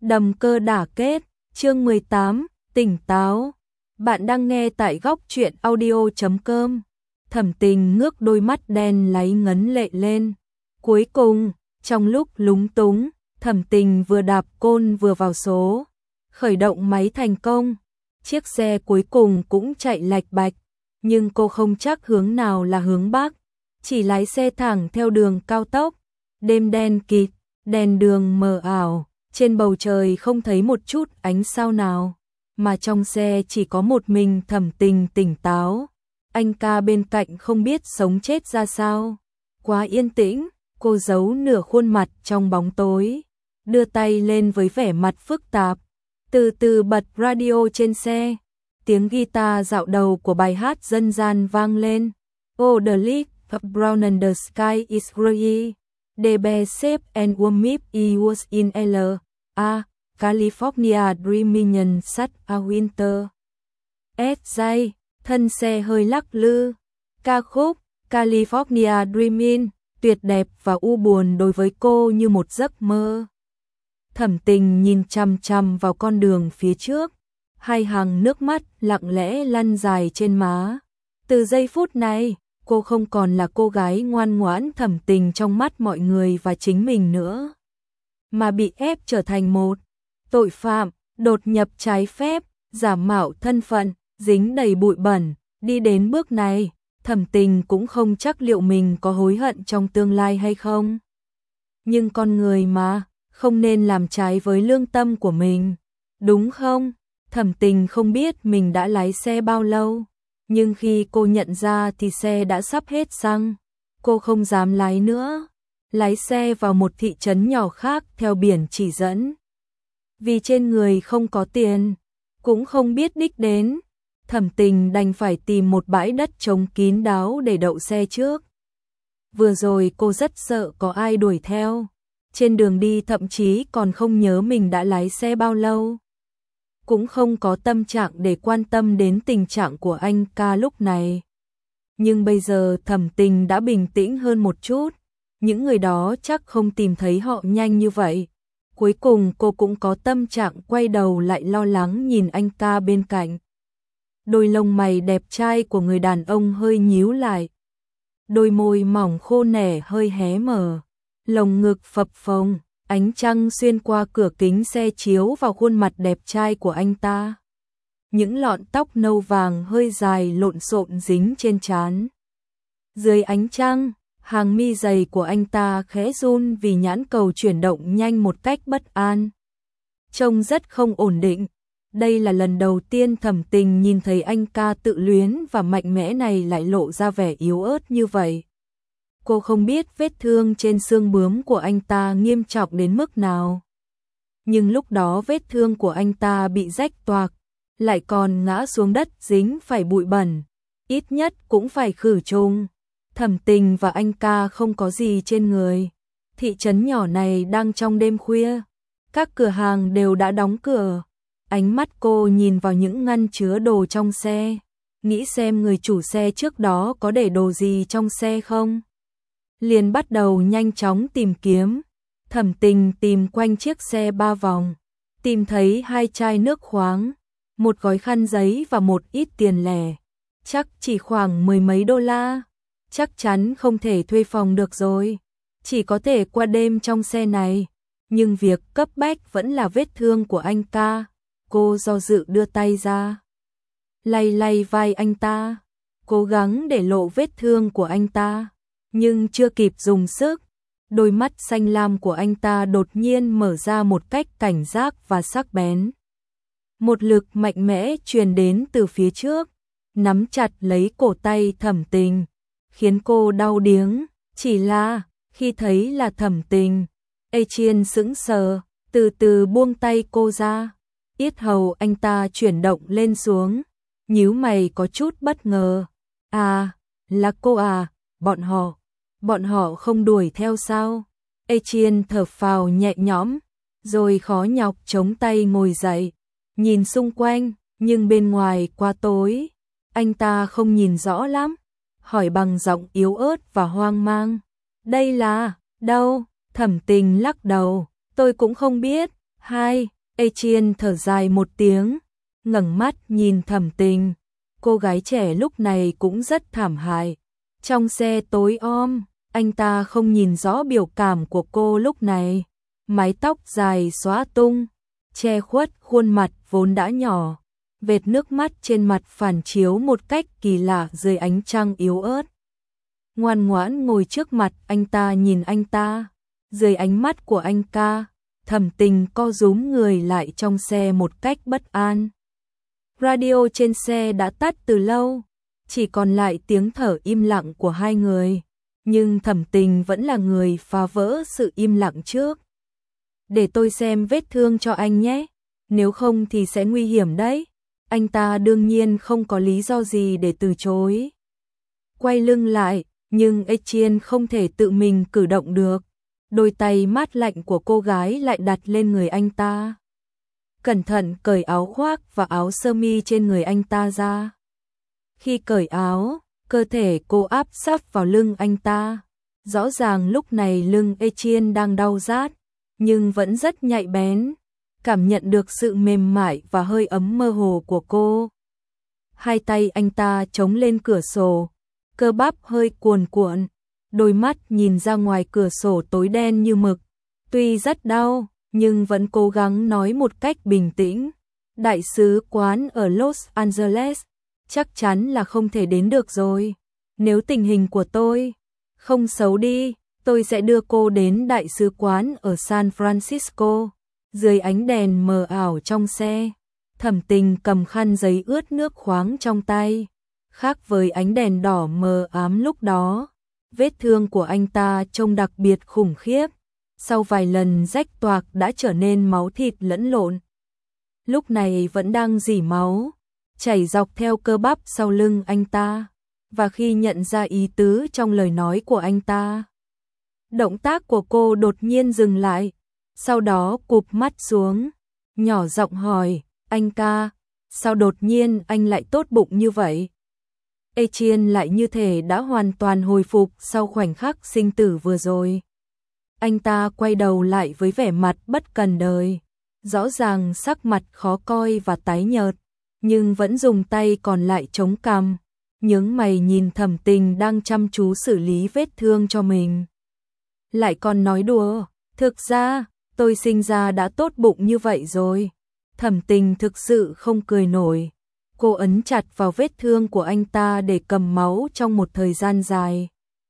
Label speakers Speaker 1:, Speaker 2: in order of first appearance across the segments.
Speaker 1: Đầm cơ đả kết, chương 18, tỉnh táo. Bạn đang nghe tại góc truyện audio.com. Thẩm Tình ngước đôi mắt đen láy ngấn lệ lên. Cuối cùng, trong lúc lúng túng, Thẩm Tình vừa đạp côn vừa vào số. Khởi động máy thành công. Chiếc xe cuối cùng cũng chạy lạch bạch. Nhưng cô không chắc hướng nào là hướng Bắc. Chỉ lái xe thẳng theo đường cao tốc. Đêm đen kịt, đèn đường mờ ảo. Trên bầu trời không thấy một chút ánh sao nào, mà trong xe chỉ có một mình Thẩm Tình tỉnh táo. Anh ca bên cạnh không biết sống chết ra sao. Quá yên tĩnh, cô giấu nửa khuôn mặt trong bóng tối, đưa tay lên với vẻ mặt phức tạp. Từ từ bật radio trên xe, tiếng guitar dạo đầu của bài hát dân gian vang lên. Oh, the leaf of brown and the sky is gray. The best shape and warm it was in L.A. California dreaming in such a winter. S.J. Thân xe hơi lắc lư. Ca khúc California Dreamin' tuyệt đẹp và u buồn đối với cô như một giấc mơ. Thẩm Tình nhìn chằm chằm vào con đường phía trước, hai hàng nước mắt lặng lẽ lăn dài trên má. Từ giây phút này, cô không còn là cô gái ngoan ngoãn Thẩm Tình trong mắt mọi người và chính mình nữa, mà bị ép trở thành một tội phạm, đột nhập trái phép, giả mạo thân phận, dính đầy bụi bẩn. Đi đến bước này, Thẩm Tình cũng không chắc liệu mình có hối hận trong tương lai hay không. Nhưng con người mà, không nên làm trái với lương tâm của mình, đúng không? Thẩm Tình không biết mình đã lái xe bao lâu, nhưng khi cô nhận ra thì xe đã sắp hết xăng. Cô không dám lái nữa, lái xe vào một thị trấn nhỏ khác theo biển chỉ dẫn. Vì trên người không có tiền, cũng không biết đích đến, Thẩm Tình đành phải tìm một bãi đất trống kín đáo để đậu xe trước. Vừa rồi cô rất sợ có ai đuổi theo, trên đường đi thậm chí còn không nhớ mình đã lái xe bao lâu. Cũng không có tâm trạng để quan tâm đến tình trạng của anh ca lúc này. Nhưng bây giờ Thẩm Tình đã bình tĩnh hơn một chút, những người đó chắc không tìm thấy họ nhanh như vậy. Cuối cùng cô cũng có tâm trạng quay đầu lại lo lắng nhìn anh ca bên cạnh. Đôi lông mày đẹp trai của người đàn ông hơi nhíu lại. Đôi môi mỏng khô nẻ hơi hé mở. Lồng ngực phập phồng, ánh trăng xuyên qua cửa kính xe chiếu vào khuôn mặt đẹp trai của anh ta. Những lọn tóc nâu vàng hơi dài lộn xộn dính trên trán. Dưới ánh trăng, hàng mi dày của anh ta khẽ run vì nhãn cầu chuyển động nhanh một cách bất an. Trông rất không ổn định. Đây là lần đầu tiên Thẩm Tình nhìn thấy anh ca tự luyến và mạnh mẽ này lại lộ ra vẻ yếu ớt như vậy. Cô không biết vết thương trên xương bướm của anh ta nghiêm trọng đến mức nào. Nhưng lúc đó vết thương của anh ta bị rách toạc, lại còn ngã xuống đất dính phải bụi bẩn. Ít nhất cũng phải khử trùng. Thẩm Tình và anh ca không có gì trên người. Thị trấn nhỏ này đang trong đêm khuya. Các cửa hàng đều đã đóng cửa. Ánh mắt cô nhìn vào những ngăn chứa đồ trong xe, nghĩ xem người chủ xe trước đó có để đồ gì trong xe không. Liền bắt đầu nhanh chóng tìm kiếm. Thẩm Tình tìm quanh chiếc xe 3 vòng, tìm thấy 2 chai nước khoáng, một gói khăn giấy và một ít tiền lẻ. Chắc chỉ khoảng $10 mấy. Chắc chắn không thể thuê phòng được rồi, chỉ có thể qua đêm trong xe này. Nhưng việc cấp bách vẫn là vết thương của anh ca. Cô do dự đưa tay ra, lay lay vai anh ta, cố gắng để lộ vết thương của anh ta. Nhưng chưa kịp dùng sức, đôi mắt xanh lam của anh ta đột nhiên mở ra một cách cảnh giác và sắc bén. Một lực mạnh mẽ truyền đến từ phía trước, nắm chặt lấy cổ tay Thẩm Tình, khiến cô đau điếng. Chỉ là, khi thấy là Thẩm Tình, Etienne sững sờ, từ từ buông tay cô ra. Yết hầu anh ta chuyển động lên xuống, nhíu mày có chút bất ngờ. À, là cô à, bọn họ không đuổi theo sao? Etienne thở phào nhẹ nhõm, rồi khó nhọc chống tay ngồi dậy, nhìn xung quanh, nhưng bên ngoài quá tối, anh ta không nhìn rõ lắm, hỏi bằng giọng yếu ớt và hoang mang. Đây là, đâu? Thẩm Tình lắc đầu, tôi cũng không biết. 2. Etienne thở dài một tiếng, ngẩng mắt nhìn Thẩm Tình. Cô gái trẻ lúc này cũng rất thảm hại. Trong xe tối om, anh ta không nhìn rõ biểu cảm của cô lúc này. Mái tóc dài xõa tung, che khuất khuôn mặt vốn đã nhỏ. Vệt nước mắt trên mặt phản chiếu một cách kỳ lạ dưới ánh trăng yếu ớt. Ngoan ngoãn ngồi trước mặt anh ta nhìn anh ta. Dưới ánh mắt của anh ca, Thẩm Tình co rúm người lại trong xe một cách bất an. Radio trên xe đã tắt từ lâu, chỉ còn lại tiếng thở im lặng của hai người. Nhưng Thẩm Tình vẫn là người phá vỡ sự im lặng trước. Để tôi xem vết thương cho anh nhé, nếu không thì sẽ nguy hiểm đấy. Anh ta đương nhiên không có lý do gì để từ chối. Quay lưng lại, nhưng Etienne không thể tự mình cử động được. Đôi tay mát lạnh của cô gái lại đặt lên người anh ta. Cẩn thận cởi áo khoác và áo sơ mi trên người anh ta ra. Khi cởi áo, cơ thể cô áp sát vào lưng anh ta. Rõ ràng lúc này lưng Etienne đang đau rát, nhưng vẫn rất nhạy bén, cảm nhận được sự mềm mại và hơi ấm mơ hồ của cô. Hai tay anh ta chống lên cửa sổ, cơ bắp hơi cuồn cuộn, đôi mắt nhìn ra ngoài cửa sổ tối đen như mực. Tuy rất đau, nhưng vẫn cố gắng nói một cách bình tĩnh. Đại sứ quán ở Los Angeles chắc chắn là không thể đến được rồi. Nếu tình hình của tôi không xấu đi, tôi sẽ đưa cô đến đại sứ quán ở San Francisco. Dưới ánh đèn mờ ảo trong xe, Thẩm Tình cầm khăn giấy ướt nước khoáng trong tay. Khác với ánh đèn đỏ mờ ám lúc đó, vết thương của anh ta trông đặc biệt khủng khiếp. Sau vài lần rách toạc đã trở nên máu thịt lẫn lộn. Lúc này vẫn đang rỉ máu, chảy dọc theo cơ bắp sau lưng anh ta. Và khi nhận ra ý tứ trong lời nói của anh ta, động tác của cô đột nhiên dừng lại. Sau đó cụp mắt xuống, nhỏ giọng hỏi, anh ca, sao đột nhiên anh lại tốt bụng như vậy? Etienne lại như thể đã hoàn toàn hồi phục sau khoảnh khắc sinh tử vừa rồi. Anh ta quay đầu lại với vẻ mặt bất cần đời, rõ ràng sắc mặt khó coi và tái nhợt, nhưng vẫn dùng tay còn lại chống cằm, nhướng mày nhìn Thẩm Tình đang chăm chú xử lý vết thương cho mình. Lại còn nói đùa, thực ra, tôi sinh ra đã tốt bụng như vậy rồi. Thẩm Tình thực sự không cười nổi. Cô ấn chặt vào vết thương của anh ta để cầm máu trong một thời gian dài.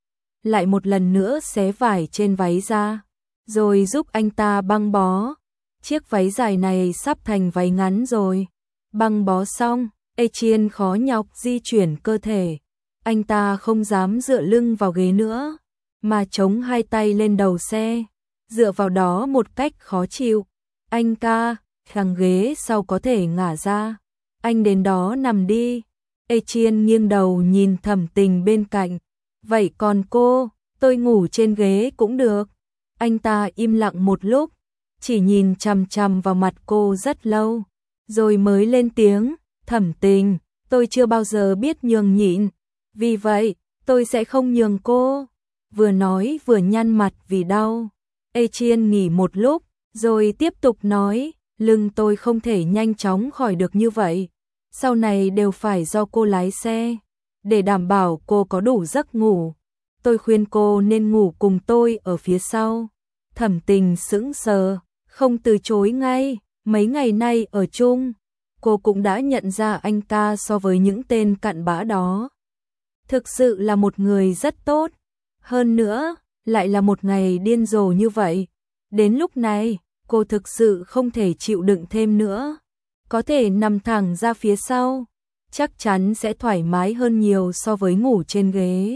Speaker 1: Lại một lần nữa xé vải trên váy ra, rồi giúp anh ta băng bó. Chiếc váy dài này sắp thành váy ngắn rồi. Băng bó xong, Etienne khó nhọc di chuyển cơ thể. Anh ta không dám dựa lưng vào ghế nữa, mà chống hai tay lên đầu xe, dựa vào đó một cách khó chịu. Anh ca, thằng ghế sau có thể ngả ra. Anh đến đó nằm đi. Etienne nghiêng đầu nhìn Thẩm Tình bên cạnh. Vậy còn cô, tôi ngủ trên ghế cũng được. Anh ta im lặng một lúc, chỉ nhìn chằm chằm vào mặt cô rất lâu, rồi mới lên tiếng, Thẩm Tình, tôi chưa bao giờ biết nhường nhịn, vì vậy, tôi sẽ không nhường cô. Vừa nói vừa nhăn mặt vì đau. Etienne nghỉ một lúc, rồi tiếp tục nói, lưng tôi không thể nhanh chóng khỏi được như vậy. Sau này đều phải do cô lái xe. Để đảm bảo cô có đủ giấc ngủ, tôi khuyên cô nên ngủ cùng tôi ở phía sau. Thẩm Tình sững sờ, không từ chối ngay. Mấy ngày nay ở chung, cô cũng đã nhận ra anh ca so với những tên cặn bã đó thực sự là một người rất tốt. Hơn nữa, lại là một ngày điên rồ như vậy. Đến lúc này, cô thực sự không thể chịu đựng thêm nữa. Có thể nằm thẳng ra phía sau, chắc chắn sẽ thoải mái hơn nhiều so với ngủ trên ghế.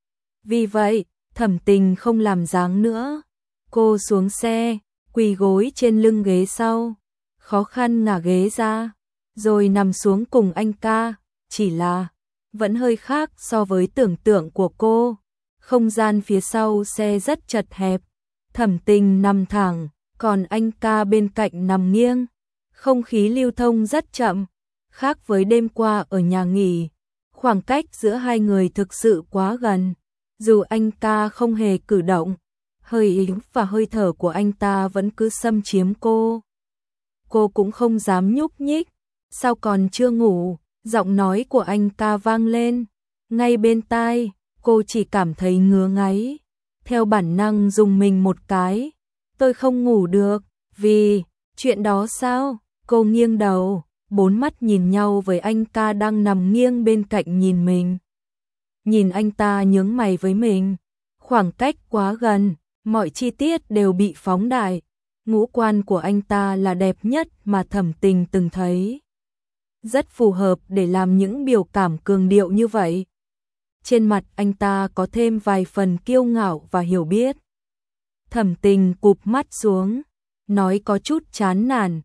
Speaker 1: Vì vậy, Thẩm Tình không làm dáng nữa. Cô xuống xe, quỳ gối trên lưng ghế sau, khó khăn ngả ghế ra, rồi nằm xuống cùng anh ca. Chỉ là, vẫn hơi khác so với tưởng tượng của cô. Không gian phía sau xe rất chật hẹp. Thẩm Tình nằm thẳng, còn anh ca bên cạnh nằm nghiêng. Không khí lưu thông rất chậm, khác với đêm qua ở nhà nghỉ. Khoảng cách giữa hai người thực sự quá gần. Dù anh ca không hề cử động, hơi yếu và hơi thở của anh ta vẫn cứ xâm chiếm cô. cô cũng không dám nhúc nhích. Sao còn chưa ngủ? Giọng nói của anh ca vang lên, ngay bên tai, cô chỉ cảm thấy ngứa ngáy. Theo bản năng dùng mình một cái. Tôi không ngủ được, vì chuyện đó sao? Cô nghiêng đầu, bốn mắt nhìn nhau với anh ca đang nằm nghiêng bên cạnh nhìn mình. Nhìn anh ta nhướng mày với mình, khoảng cách quá gần, mọi chi tiết đều bị phóng đại. Ngũ quan của anh ta là đẹp nhất mà Thẩm Tình từng thấy. Rất phù hợp để làm những biểu cảm cường điệu như vậy. Trên mặt anh ta có thêm vài phần kiêu ngạo và hiểu biết. Thẩm Tình cụp mắt xuống, nói có chút chán nản,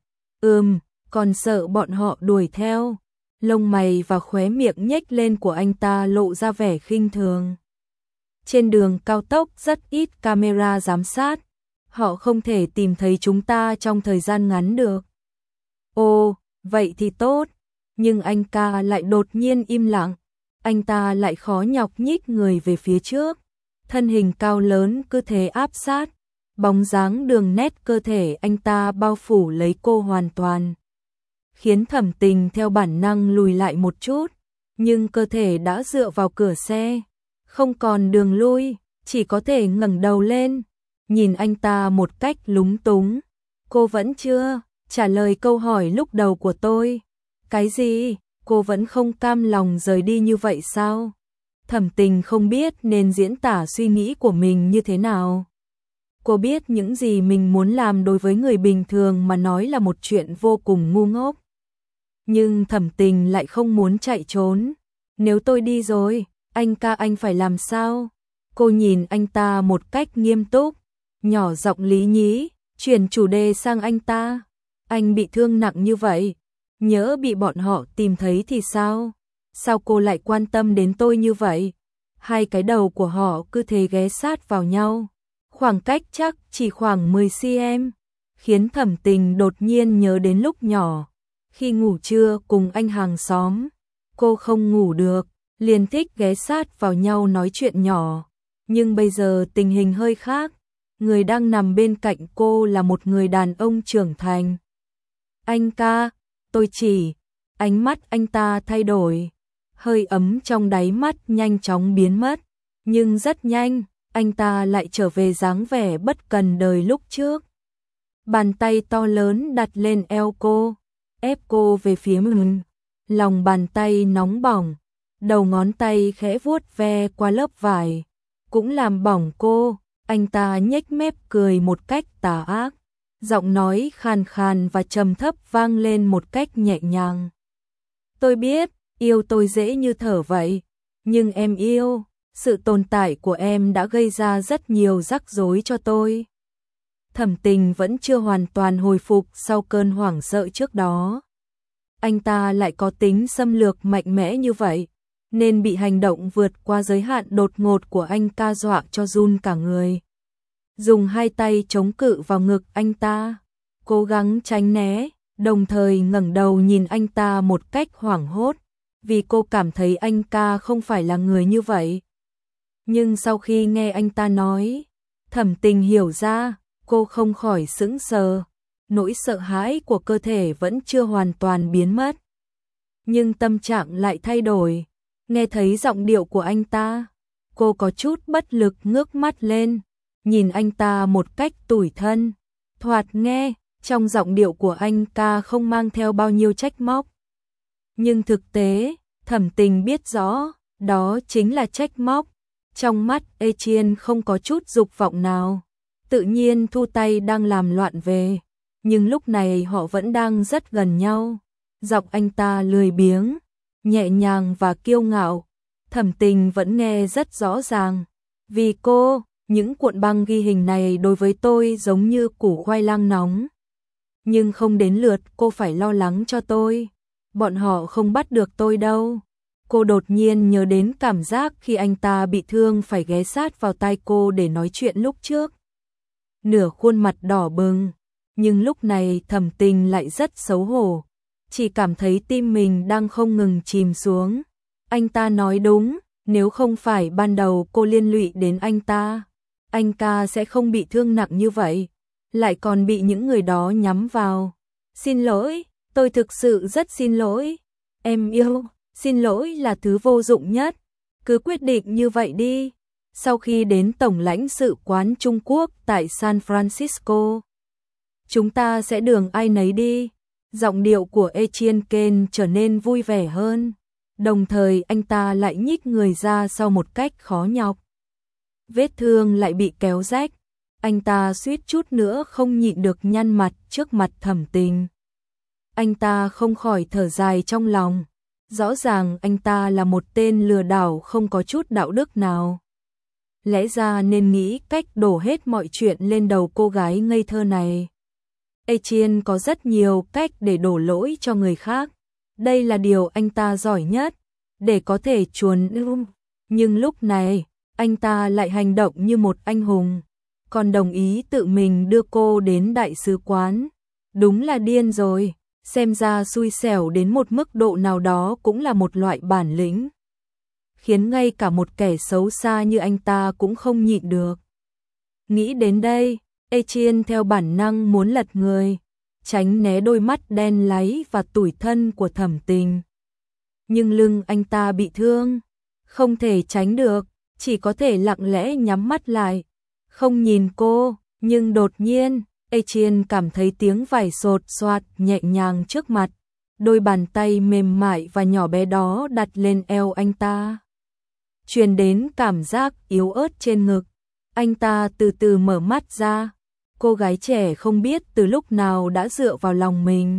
Speaker 1: còn sợ bọn họ đuổi theo. Lông mày và khóe miệng nhếch lên của anh ta lộ ra vẻ khinh thường. Trên đường cao tốc rất ít camera giám sát, họ không thể tìm thấy chúng ta trong thời gian ngắn được. Ồ, vậy thì tốt, nhưng anh ca lại đột nhiên im lặng, anh ta lại khó nhọc nhích người về phía trước, thân hình cao lớn cứ thế áp sát, bóng dáng đường nét cơ thể anh ta bao phủ lấy cô hoàn toàn, khiến Thẩm Tình theo bản năng lùi lại một chút, nhưng cơ thể đã dựa vào cửa xe, không còn đường lui, chỉ có thể ngẩng đầu lên, nhìn anh ta một cách lúng túng. Cô vẫn chưa trả lời câu hỏi lúc đầu của tôi. Cái gì? Cô vẫn không cam lòng rời đi như vậy sao? Thẩm Tình không biết nên diễn tả suy nghĩ của mình như thế nào. Cô biết những gì mình muốn làm đối với người bình thường mà nói là một chuyện vô cùng ngu ngốc. Nhưng Thẩm Tình lại không muốn chạy trốn. Nếu tôi đi rồi, anh ca anh phải làm sao? Cô nhìn anh ta một cách nghiêm túc, nhỏ giọng lý nhí, chuyển chủ đề sang anh ta. Anh bị thương nặng như vậy, nhỡ bị bọn họ tìm thấy thì sao? Sao cô lại quan tâm đến tôi như vậy? Hai cái đầu của họ cứ thế ghé sát vào nhau. Khoảng cách chắc chỉ khoảng 10 cm, khiến Thẩm Tình đột nhiên nhớ đến lúc nhỏ. Khi ngủ trưa cùng anh hàng xóm, cô không ngủ được, liền thích ghé sát vào nhau nói chuyện nhỏ. Nhưng bây giờ tình hình hơi khác, người đang nằm bên cạnh cô là một người đàn ông trưởng thành. Anh ca, tôi chỉ, ánh mắt anh ta thay đổi, hơi ấm trong đáy mắt nhanh chóng biến mất, nhưng rất nhanh, anh ta lại trở về dáng vẻ bất cần đời lúc trước. Bàn tay to lớn đặt lên eo cô, ép cô về phía mình, lòng bàn tay nóng bỏng, đầu ngón tay khẽ vuốt ve qua lớp vải, cũng làm bỏng cô. Anh ta nhếch mép cười một cách tà ác, giọng nói khàn khàn và trầm thấp vang lên một cách nhẹ nhàng. Tôi biết, yêu tôi dễ như thở vậy, nhưng em yêu, sự tồn tại của em đã gây ra rất nhiều rắc rối cho tôi. Thẩm Tình vẫn chưa hoàn toàn hồi phục sau cơn hoảng sợ trước đó. Anh ta lại có tính xâm lược mạnh mẽ như vậy, nên bị hành động vượt qua giới hạn đột ngột của anh ca dọa cho run cả người. Dùng hai tay chống cự vào ngực anh ta, cố gắng tránh né, đồng thời ngẩng đầu nhìn anh ta một cách hoảng hốt, vì cô cảm thấy anh ca không phải là người như vậy. Nhưng sau khi nghe anh ta nói, Thẩm Tình hiểu ra, cô không khỏi sững sờ, nỗi sợ hãi của cơ thể vẫn chưa hoàn toàn biến mất. Nhưng tâm trạng lại thay đổi, nghe thấy giọng điệu của anh ta, cô có chút bất lực ngước mắt lên, nhìn anh ta một cách tủi thân, thoạt nghe, trong giọng điệu của anh ca không mang theo bao nhiêu trách móc. Nhưng thực tế, Thẩm Tình biết rõ, đó chính là trách móc. Trong mắt Etienne không có chút dục vọng nào, tự nhiên thu tay đang làm loạn về, nhưng lúc này họ vẫn đang rất gần nhau. Giọng anh ta lười biếng, nhẹ nhàng và kiêu ngạo, Thẩm Tình vẫn nghe rất rõ ràng. Vì cô, những cuộn băng ghi hình này đối với tôi giống như củ khoai lang nóng. Nhưng không đến lượt cô phải lo lắng cho tôi. Bọn họ không bắt được tôi đâu. Cô đột nhiên nhớ đến cảm giác khi anh ta bị thương phải ghé sát vào tai cô để nói chuyện lúc trước. Nửa khuôn mặt đỏ bừng, nhưng lúc này Thẩm Tình lại rất xấu hổ. Chỉ cảm thấy tim mình đang không ngừng chìm xuống. Anh ta nói đúng, nếu không phải ban đầu cô liên lụy đến anh ca sẽ không bị thương nặng như vậy, lại còn bị những người đó nhắm vào. Xin lỗi, tôi thực sự rất xin lỗi. Em yêu, xin lỗi là thứ vô dụng nhất. Cứ quyết định như vậy đi. Sau khi đến Tổng lãnh sự quán Trung Quốc tại San Francisco, chúng ta sẽ đường ai nấy đi. Giọng điệu của Etienne Ken trở nên vui vẻ hơn. Đồng thời anh ta lại nhích người ra sau một cách khó nhọc. Vết thương lại bị kéo rách. Anh ta suýt chút nữa không nhịn được nhăn mặt trước mặt Thẩm Tình. Anh ta không khỏi thở dài trong lòng. Rõ ràng anh ta là một tên lừa đảo không có chút đạo đức nào. Lẽ ra nên nghĩ cách đổ hết mọi chuyện lên đầu cô gái ngây thơ này. Etienne có rất nhiều cách để đổ lỗi cho người khác. Đây là điều anh ta giỏi nhất, để có thể chuồn. Nhưng lúc này, anh ta lại hành động như một anh hùng, còn đồng ý tự mình đưa cô đến đại sứ quán. Đúng là điên rồi, xem ra xui xẻo đến một mức độ nào đó cũng là một loại bản lĩnh, khiến ngay cả một kẻ xấu xa như anh ta cũng không nhịn được. Nghĩ đến đây, Etienne theo bản năng muốn lật người, tránh né đôi mắt đen láy và tủi thân của Thẩm Tình. Nhưng lưng anh ta bị thương, không thể tránh được, chỉ có thể lặng lẽ nhắm mắt lại, không nhìn cô. Nhưng đột nhiên, Etienne cảm thấy tiếng vải xột xoạt nhẹ nhàng trước mặt, đôi bàn tay mềm mại và nhỏ bé đó đặt lên eo anh ta. Truyền đến cảm giác yếu ớt trên ngực, anh ta từ từ mở mắt ra. Cô gái trẻ không biết từ lúc nào đã dựa vào lòng mình.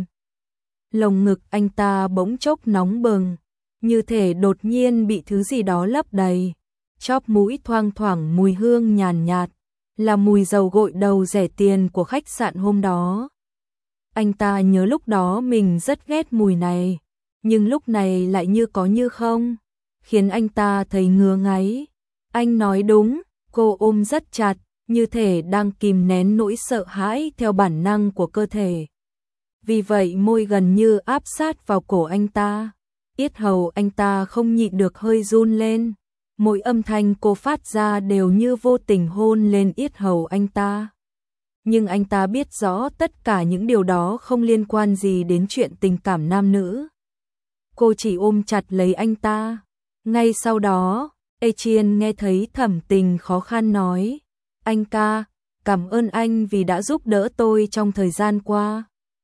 Speaker 1: Lồng ngực anh ta bỗng chốc nóng bừng, như thể đột nhiên bị thứ gì đó lấp đầy. Chóp mũi thoang thoảng mùi hương nhàn nhạt, là mùi dầu gội đầu rẻ tiền của khách sạn hôm đó. Anh ta nhớ lúc đó mình rất ghét mùi này, nhưng lúc này lại như có như không, khiến anh ta thấy ngứa ngáy. Anh nói đúng, cô ôm rất chặt, như thể đang kìm nén nỗi sợ hãi theo bản năng của cơ thể. Vì vậy môi gần như áp sát vào cổ anh ta. Yết hầu anh ta không nhịn được hơi run lên. Mỗi âm thanh cô phát ra đều như vô tình hôn lên yết hầu anh ta. Nhưng anh ta biết rõ tất cả những điều đó không liên quan gì đến chuyện tình cảm nam nữ. Cô chỉ ôm chặt lấy anh ta. Ngay sau đó, Etienne nghe thấy Thẩm Tình khó khăn nói: "Anh ca, cảm ơn anh vì đã giúp đỡ tôi trong thời gian qua.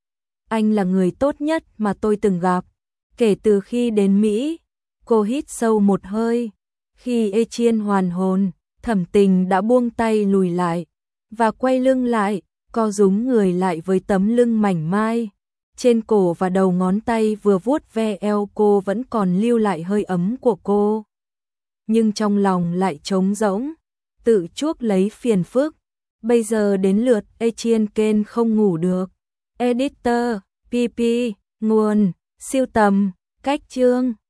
Speaker 1: Anh là người tốt nhất mà tôi từng gặp, kể từ khi đến Mỹ." Cô hít sâu một hơi. Khi Etienne hoàn hồn, Thẩm Tình đã buông tay lùi lại và quay lưng lại, co rúm người lại với tấm lưng mảnh mai. Trên cổ và đầu ngón tay vừa vuốt ve eo cô vẫn còn lưu lại hơi ấm của cô. Nhưng trong lòng lại trống rỗng, tự chuốc lấy phiền phức. Bây giờ đến lượt Etienne Ken không ngủ được. Editor, PP, nguồn, siêu tầm, cách chương.